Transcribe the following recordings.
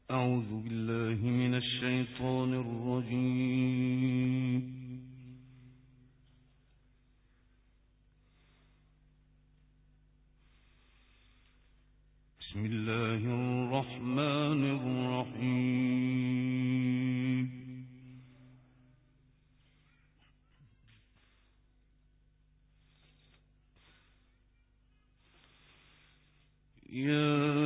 أعوذ بالله من الشيطان الرجيم. بسم الله الرحمن الرحيم. يا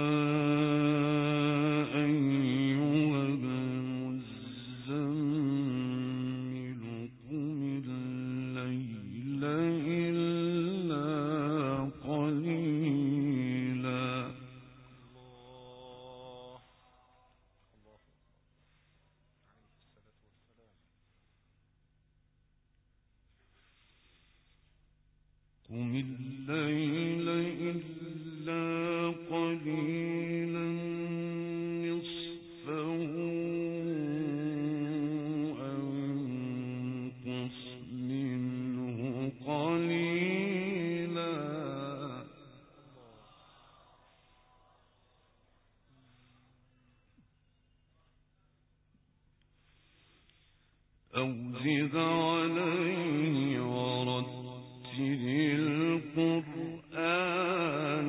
قم الليل إلا قليلا نصفه أو انقص منه قليلا أو زد عليه ورتل القرآن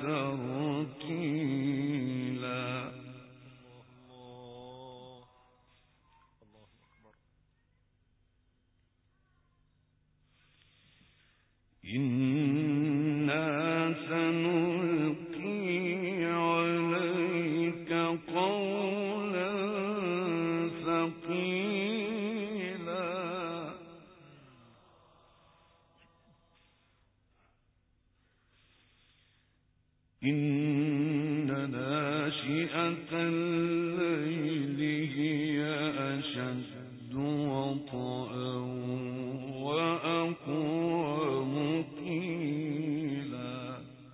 ترتيلا. إنا سنلقي عليك قولا ثقيلا. إن ناشئة الليل هي أشد وطئا وأقوم قيلا.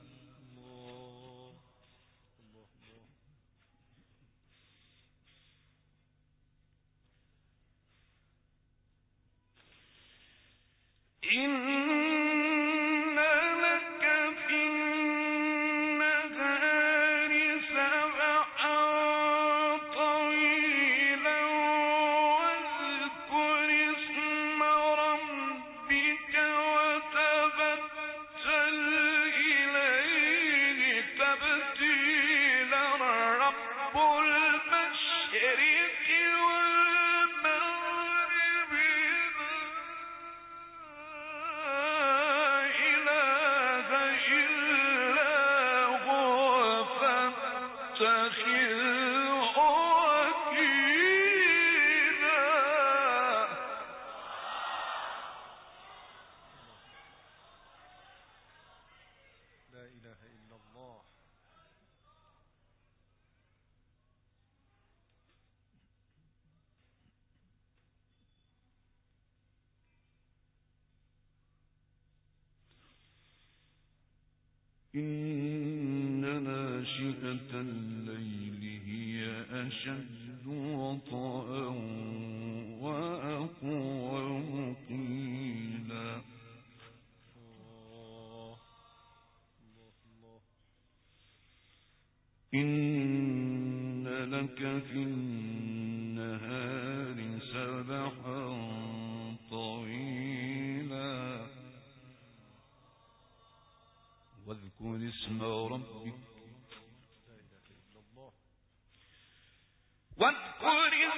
لا إله إلا الله. إن ناشئة الليل هي أشد وطئا وأقوم قيلا. إن لك في النهار سبحا طويلا واذكر اسم ربك